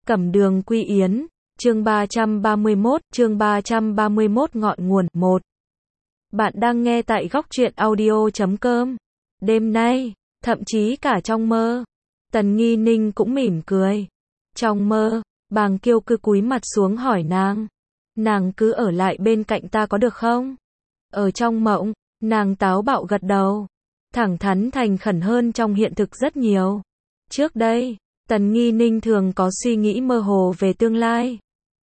Cẩm Đường Quy Yến, chương 331 ngọn nguồn 1. Bạn đang nghe tại góc truyện audio.com. Đêm nay, thậm chí cả trong mơ, Tần Nghi Ninh cũng mỉm cười. Trong mơ, Bàng Kiêu cứ cúi mặt xuống hỏi nàng cứ ở lại bên cạnh ta có được không? Ở trong mộng, nàng táo bạo gật đầu, thẳng thắn thành khẩn hơn trong hiện thực rất nhiều. Trước đây, Tần Nghi Ninh thường có suy nghĩ mơ hồ về tương lai.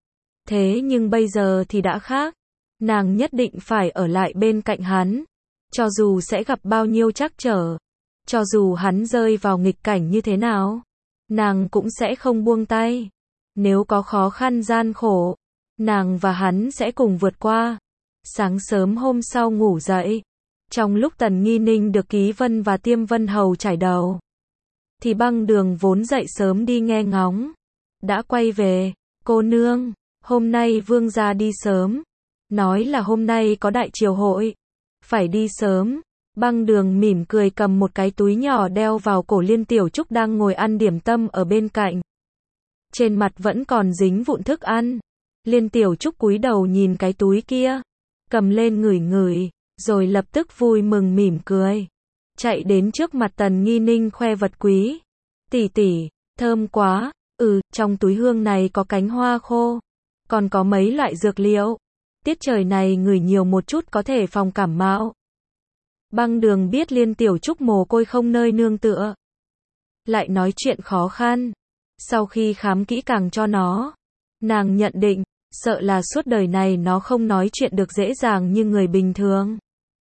Thế nhưng bây giờ thì đã khác. Nàng nhất định phải ở lại bên cạnh hắn. Cho dù sẽ gặp bao nhiêu trắc trở. Cho dù hắn rơi vào nghịch cảnh như thế nào. Nàng cũng sẽ không buông tay. Nếu có khó khăn gian khổ, nàng và hắn sẽ cùng vượt qua. Sáng sớm hôm sau ngủ dậy. Trong lúc Tần Nghi Ninh được Ký Vân và Tiêm Vân hầu trải đầu, thì Băng Đường vốn dậy sớm đi nghe ngóng. Đã quay về. Cô nương, hôm nay vương gia đi sớm. Nói là hôm nay có đại triều hội. Phải đi sớm. Băng Đường mỉm cười cầm một cái túi nhỏ đeo vào cổ Liên Tiểu Trúc đang ngồi ăn điểm tâm ở bên cạnh. Trên mặt vẫn còn dính vụn thức ăn. Liên Tiểu Trúc cúi đầu nhìn cái túi kia. Cầm lên ngửi ngửi, rồi lập tức vui mừng mỉm cười. Chạy đến trước mặt Tần Nghi Ninh khoe vật quý. Tỷ tỷ, thơm quá. Trong túi hương này có cánh hoa khô. Còn có mấy loại dược liệu. Tiết trời này ngửi nhiều một chút có thể phòng cảm mạo. Băng Đường biết Liên Tiểu Trúc mồ côi không nơi nương tựa. Lại nói chuyện khó khăn. Sau khi khám kỹ càng cho nó, nàng nhận định, sợ là suốt đời này nó không nói chuyện được dễ dàng như người bình thường.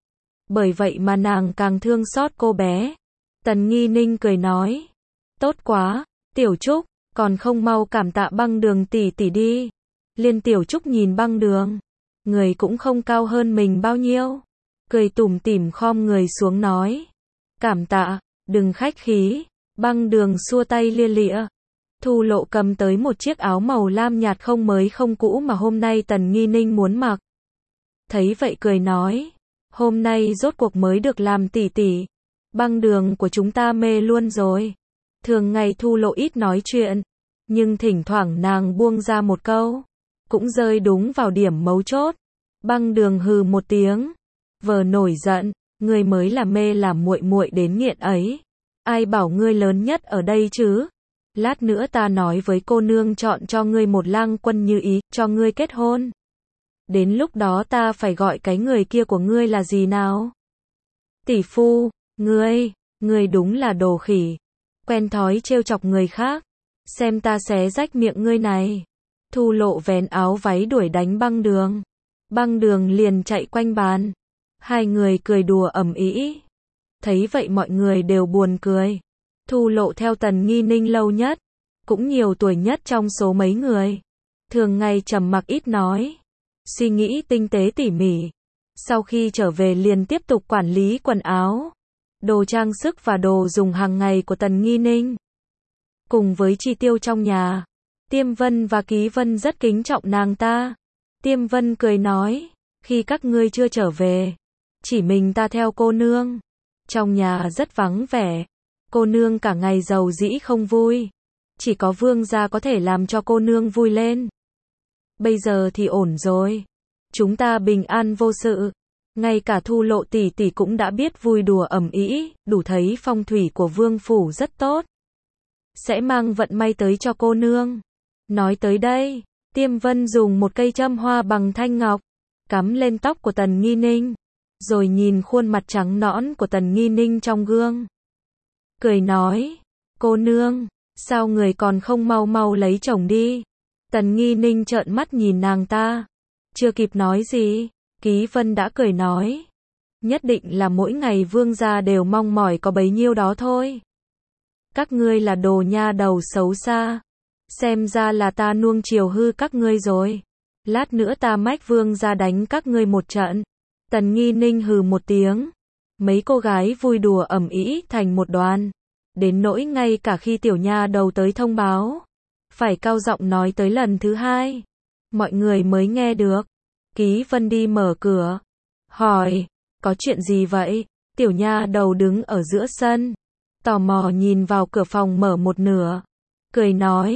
Bởi vậy mà nàng càng thương xót cô bé. Tần Nghi Ninh cười nói. Tốt quá, Tiểu Trúc, còn không mau cảm tạ Băng Đường tỷ tỷ đi. Liên Tiểu Trúc nhìn Băng Đường. Người cũng không cao hơn mình bao nhiêu. Cười tủm tỉm khom người xuống nói. Cảm tạ, đừng khách khí. Băng Đường xua tay lia lịa. Thu Lộ cầm tới một chiếc áo màu lam nhạt không mới không cũ mà hôm nay Tần Nghi Ninh muốn mặc. Thấy vậy cười nói. Hôm nay rốt cuộc mới được làm tỷ tỷ. Băng Đường của chúng ta mê luôn rồi. Thường ngày Thu Lộ ít nói chuyện. Nhưng thỉnh thoảng nàng buông ra một câu. Cũng rơi đúng vào điểm mấu chốt. Băng Đường hừ một tiếng. Vờ nổi giận. Ngươi mới là mê làm muội muội đến nghiện ấy. Ai bảo ngươi lớn nhất ở đây chứ? Lát nữa ta nói với cô nương chọn cho ngươi một lang quân như ý, cho ngươi kết hôn. Đến lúc đó ta phải gọi cái người kia của ngươi là gì nào? Tỷ phu, ngươi đúng là đồ khỉ. Quen thói trêu chọc người khác. Xem ta xé rách miệng ngươi này. Thu Lộ vén áo váy đuổi đánh Băng Đường. Băng Đường liền chạy quanh bàn. Hai người cười đùa ầm ĩ. Thấy vậy mọi người đều buồn cười. Thu Lộ theo Tần Nghi Ninh lâu nhất, cũng nhiều tuổi nhất trong số mấy người. Thường ngày trầm mặc ít nói, suy nghĩ tinh tế tỉ mỉ. Sau khi trở về liền tiếp tục quản lý quần áo, đồ trang sức và đồ dùng hàng ngày của Tần Nghi Ninh. Cùng với chi tiêu trong nhà, Tiêm Vân và Ký Vân rất kính trọng nàng ta. Tiêm Vân cười nói, khi các ngươi chưa trở về, chỉ mình ta theo cô nương. Trong nhà rất vắng vẻ. Cô nương cả ngày giàu dĩ không vui. Chỉ có vương gia có thể làm cho cô nương vui lên. Bây giờ thì ổn rồi. Chúng ta bình an vô sự. Ngay cả Thu Lộ tỷ tỷ cũng đã biết vui đùa ầm ĩ, đủ thấy phong thủy của vương phủ rất tốt. Sẽ mang vận may tới cho cô nương. Nói tới đây, Tiêm Vân dùng một cây châm hoa bằng thanh ngọc, cắm lên tóc của Tần Nghi Ninh. Rồi nhìn khuôn mặt trắng nõn của Tần Nghi Ninh trong gương. Cười nói, cô nương, sao người còn không mau mau lấy chồng đi? Tần Nghi Ninh trợn mắt nhìn nàng ta. Chưa kịp nói gì, Ký Vân đã cười nói. Nhất định là mỗi ngày vương gia đều mong mỏi có bấy nhiêu đó thôi. Các ngươi là đồ nha đầu xấu xa. Xem ra là ta nuông chiều hư các ngươi rồi. Lát nữa ta mách vương gia đánh các ngươi một trận. Tần Nghi Ninh hừ một tiếng. Mấy cô gái vui đùa ầm ĩ thành một đoàn. Đến nỗi ngay cả khi tiểu nha đầu tới thông báo, phải cao giọng nói tới lần thứ hai, mọi người mới nghe được. Ký Vân đi mở cửa, hỏi, có chuyện gì vậy? Tiểu nha đầu đứng ở giữa sân, tò mò nhìn vào cửa phòng mở một nửa, cười nói,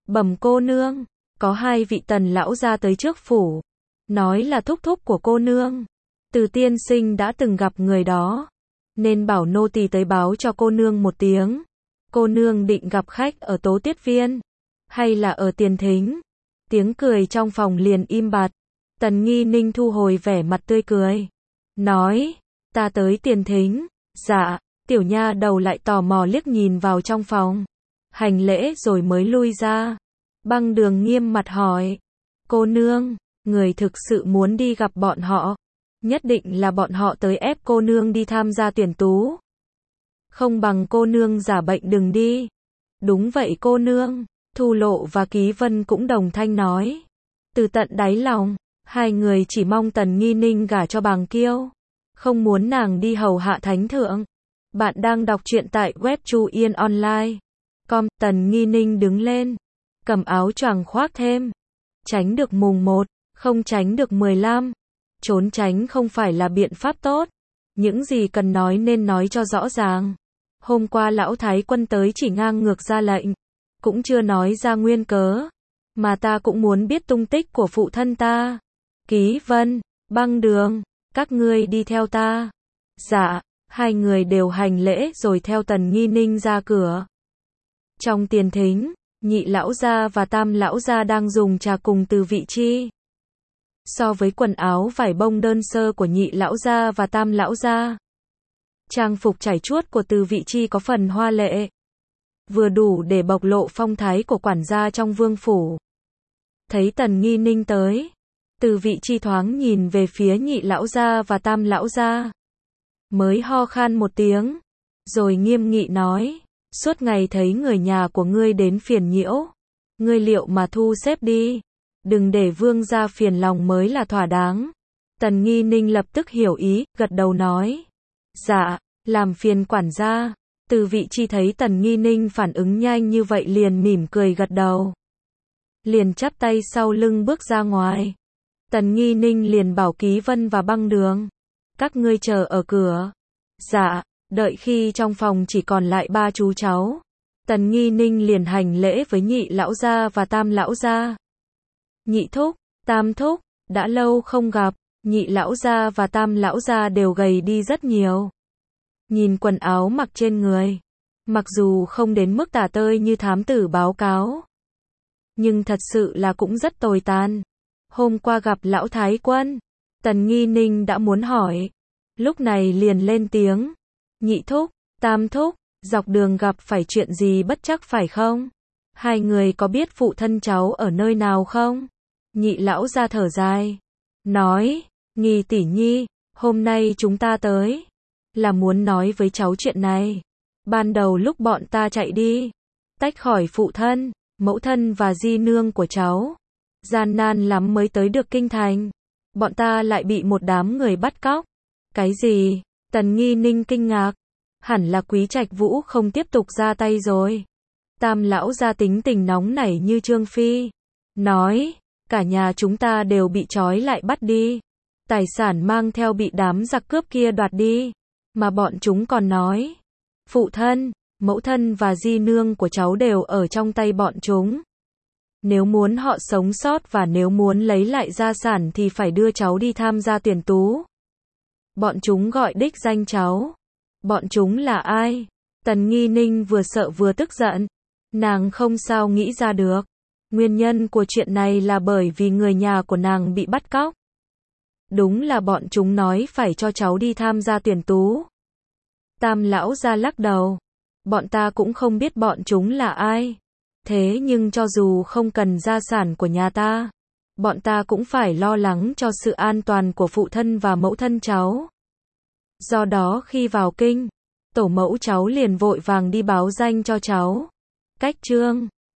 Bẩm cô nương, có 2 vị Tần lão gia tới trước phủ, nói là thúc thúc của cô nương. Từ tiên sinh đã từng gặp người đó, nên bảo nô tỳ tới báo cho cô nương một tiếng. Cô nương định gặp khách ở Tố Tiết Viên, hay là ở tiền thính? Tiếng cười trong phòng liền im bặt. Tần Nghi Ninh thu hồi vẻ mặt tươi cười, nói, ta tới tiền thính. Dạ, tiểu nha đầu lại tò mò liếc nhìn vào trong phòng, hành lễ rồi mới lui ra. Băng Đường nghiêm mặt hỏi, cô nương, người thực sự muốn đi gặp bọn họ? Nhất định là bọn họ tới ép cô nương đi tham gia tuyển tú. Không bằng cô nương giả bệnh đừng đi. Đúng vậy cô nương, Thu Lộ và Ký Vân cũng đồng thanh nói. Từ tận đáy lòng, 2 người chỉ mong Tần Nghi Ninh gả cho Bàng Kiêu, không muốn nàng đi hầu hạ thánh thượng. Bạn đang đọc truyện tại web Chu Yên Online. Tần Nghi Ninh đứng lên, cầm áo choàng khoác thêm. Tránh được mùng 1, không tránh được 15. Trốn tránh không phải là biện pháp tốt. Những gì cần nói nên nói cho rõ ràng. Hôm qua lão thái quân tới chỉ ngang ngược ra lệnh, cũng chưa nói ra nguyên cớ, mà ta cũng muốn biết tung tích của phụ thân ta. Ký Vân, Băng Đường, các ngươi đi theo ta. Dạ, 2 người đều hành lễ rồi theo Tần Nghi Ninh ra cửa. Trong tiền thính, Nhị lão gia và Tam lão gia đang dùng trà cùng Từ Vị Chi. So với quần áo vải bông đơn sơ của Nhị lão gia và Tam lão gia, trang phục trải chuốt của Từ Vị Chi có phần hoa lệ, vừa đủ để bộc lộ phong thái của quản gia trong vương phủ. Thấy Tần Nghi Ninh tới, Từ Vị Chi thoáng nhìn về phía Nhị lão gia và Tam lão gia, mới ho khan một tiếng, rồi nghiêm nghị nói, suốt ngày thấy người nhà của ngươi đến phiền nhiễu, ngươi liệu mà thu xếp đi, đừng để vương gia phiền lòng mới là thỏa đáng. Tần Nghi Ninh lập tức hiểu ý, gật đầu nói, dạ, làm phiền quản gia. Từ Vị Chi thấy Tần Nghi Ninh phản ứng nhanh như vậy liền mỉm cười gật đầu, liền chắp tay sau lưng bước ra ngoài. Tần Nghi Ninh liền bảo Ký Vân và Băng Đường, các ngươi chờ ở cửa. Dạ. Đợi khi trong phòng chỉ còn lại 3 chú cháu, Tần Nghi Ninh liền hành lễ với Nhị lão gia và Tam lão gia. Nhị thúc, Tam thúc, đã lâu không gặp. Nhị lão gia và Tam lão gia đều gầy đi rất nhiều. Nhìn quần áo mặc trên người, mặc dù không đến mức tả tơi như thám tử báo cáo, nhưng thật sự là cũng rất tồi tàn. Hôm qua gặp lão thái quân, Tần Nghi Ninh đã muốn hỏi, lúc này liền lên tiếng, Nhị thúc, Tam thúc, dọc đường gặp phải chuyện gì bất trắc phải không? 2 người có biết phụ thân cháu ở nơi nào không? Nhị lão gia thở dài, nói, Nghi tỷ nhi, hôm nay chúng ta tới, là muốn nói với cháu chuyện này. Ban đầu lúc bọn ta chạy đi, tách khỏi phụ thân, mẫu thân và di nương của cháu, gian nan lắm mới tới được kinh thành. Bọn ta lại bị một đám người bắt cóc. Cái gì? Tần Nghi Ninh kinh ngạc, hẳn là Quý Trạch Vũ không tiếp tục ra tay rồi. Tam lão gia tính tình nóng nảy như Trương Phi, nói, cả nhà chúng ta đều bị trói lại bắt đi, tài sản mang theo bị đám giặc cướp kia đoạt đi, mà bọn chúng còn nói, phụ thân, mẫu thân và di nương của cháu đều ở trong tay bọn chúng. Nếu muốn họ sống sót và nếu muốn lấy lại gia sản thì phải đưa cháu đi tham gia tuyển tú. Bọn chúng gọi đích danh cháu. Bọn chúng là ai? Tần Nghi Ninh vừa sợ vừa tức giận. Nàng không sao nghĩ ra được. Nguyên nhân của chuyện này là bởi vì người nhà của nàng bị bắt cóc. Đúng là bọn chúng nói phải cho cháu đi tham gia tuyển tú. Tam lão gia lắc đầu. Bọn ta cũng không biết bọn chúng là ai. Thế nhưng cho dù không cần gia sản của nhà ta, bọn ta cũng phải lo lắng cho sự an toàn của phụ thân và mẫu thân cháu. Do đó khi vào kinh, tổ mẫu cháu liền vội vàng đi báo danh cho cháu. Cách trương